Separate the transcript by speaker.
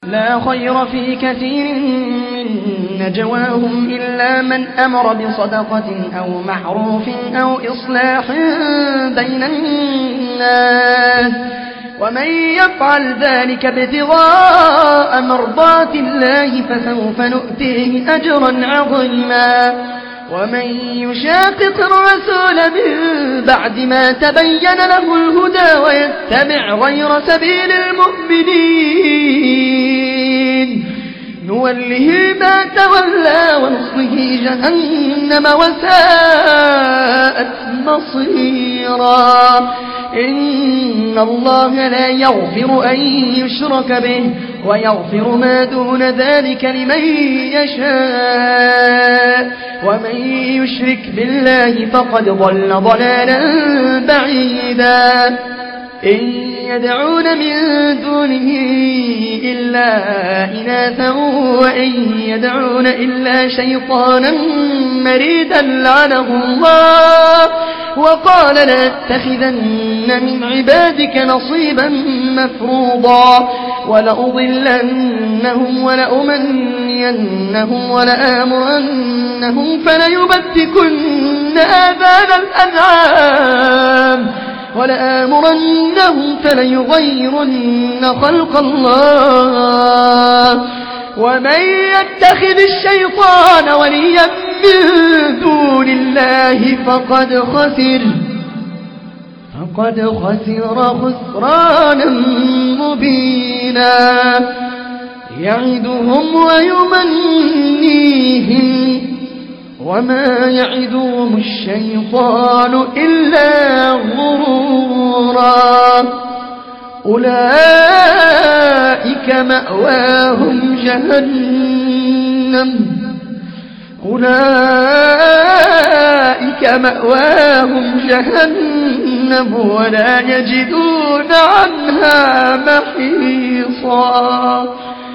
Speaker 1: لا خير في كثير من نجواهم إلا من أمر بصدقة أو معروف أو إصلاح بين الناس ومن يفعل ذلك ابتغاء مرضات الله فسوف نؤتيه أجرا عظيما ومن يشاقق الرسول من بعد ما تبين له الهدى ويتبع غير سبيل المؤمنين نوله ما تولى ونصله جهنم وساءت مصيرا إن الله لا يغفر أن يشرك به ويغفر ما دون ذلك لمن يشاء ومن يشرك بالله فقد ضل ضلالا بعيدا إن يدعون من دونه إلا إناثا وإن يدعون إلا شيطانا مريدا لعنه الله وقال لأتخذن من عبادك نصيبا مفروضا ولأضلنهم ولأمنينهم ولآمرنهم فليبتكن آذان الأنعام ولآمرنهم فليغيرن خلق الله ومن يتخذ الشيطان وليا من دون الله فقد خسر خسرانا مبينا يعدهم ويمنيهم وما يعدهم الشيطان إلا غرورا أولئك مأواهم جهنم ولا يجدون عنها محيصا.